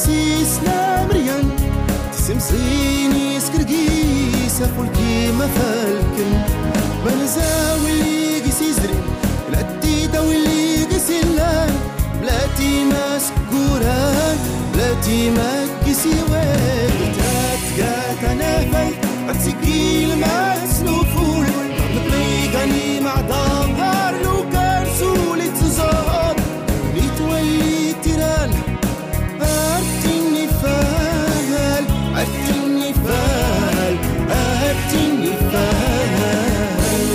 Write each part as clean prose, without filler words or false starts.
سيسنا مريان تسمسيني سكرقي سافولكي ما فالكن بنزاولي قسي زرين بلاتي داولي قسي اللان بلاتي ما سكوران بلاتي ما قسي وين تاتقات انا فايت اتسكيل ما سنوفول نطريقاني مع دمار لو كان سولي تزار نتولي تيران أرتني فال أرتني فال أرتني فال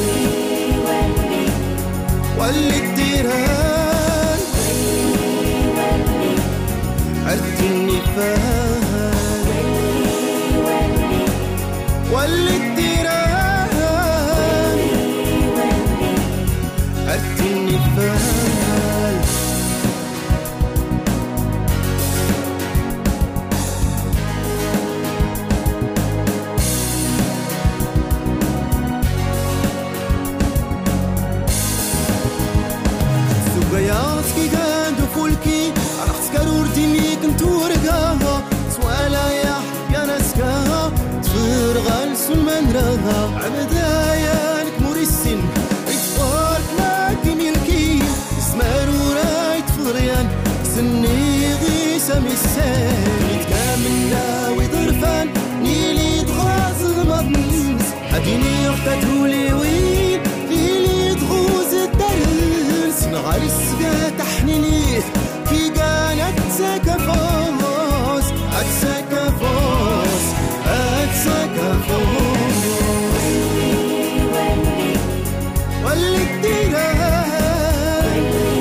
واللي التيران أرتني فال واللي التيران أرتني فال سوقياتكي كاندو فولكي راح تسكرور ديميك نتورقاها سوالا يا حبيانا سكاها تفرغ السلمان راها عبدايانك موريسين إطفالك ماكي ملكي اسمار ورايت فضريان سني غيسة مسان يتكاملنا ويضرفان نيلي تغاز المضنس هديني اختتولي وين نيلي تغوز الدرس نغار السقا تحنيني كي قالت سكفوس أتسكفوس أتسكفوس واللي التيران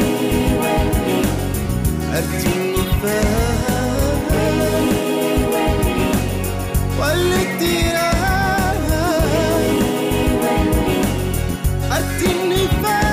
أرتني فال واللي التيران أرتني فال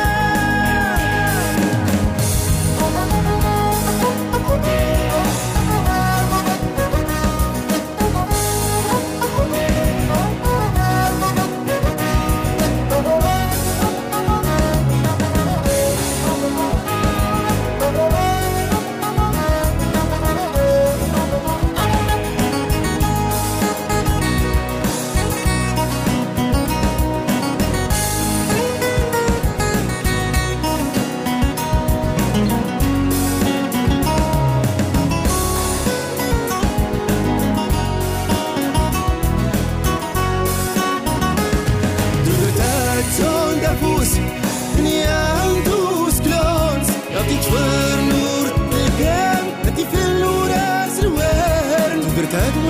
تاد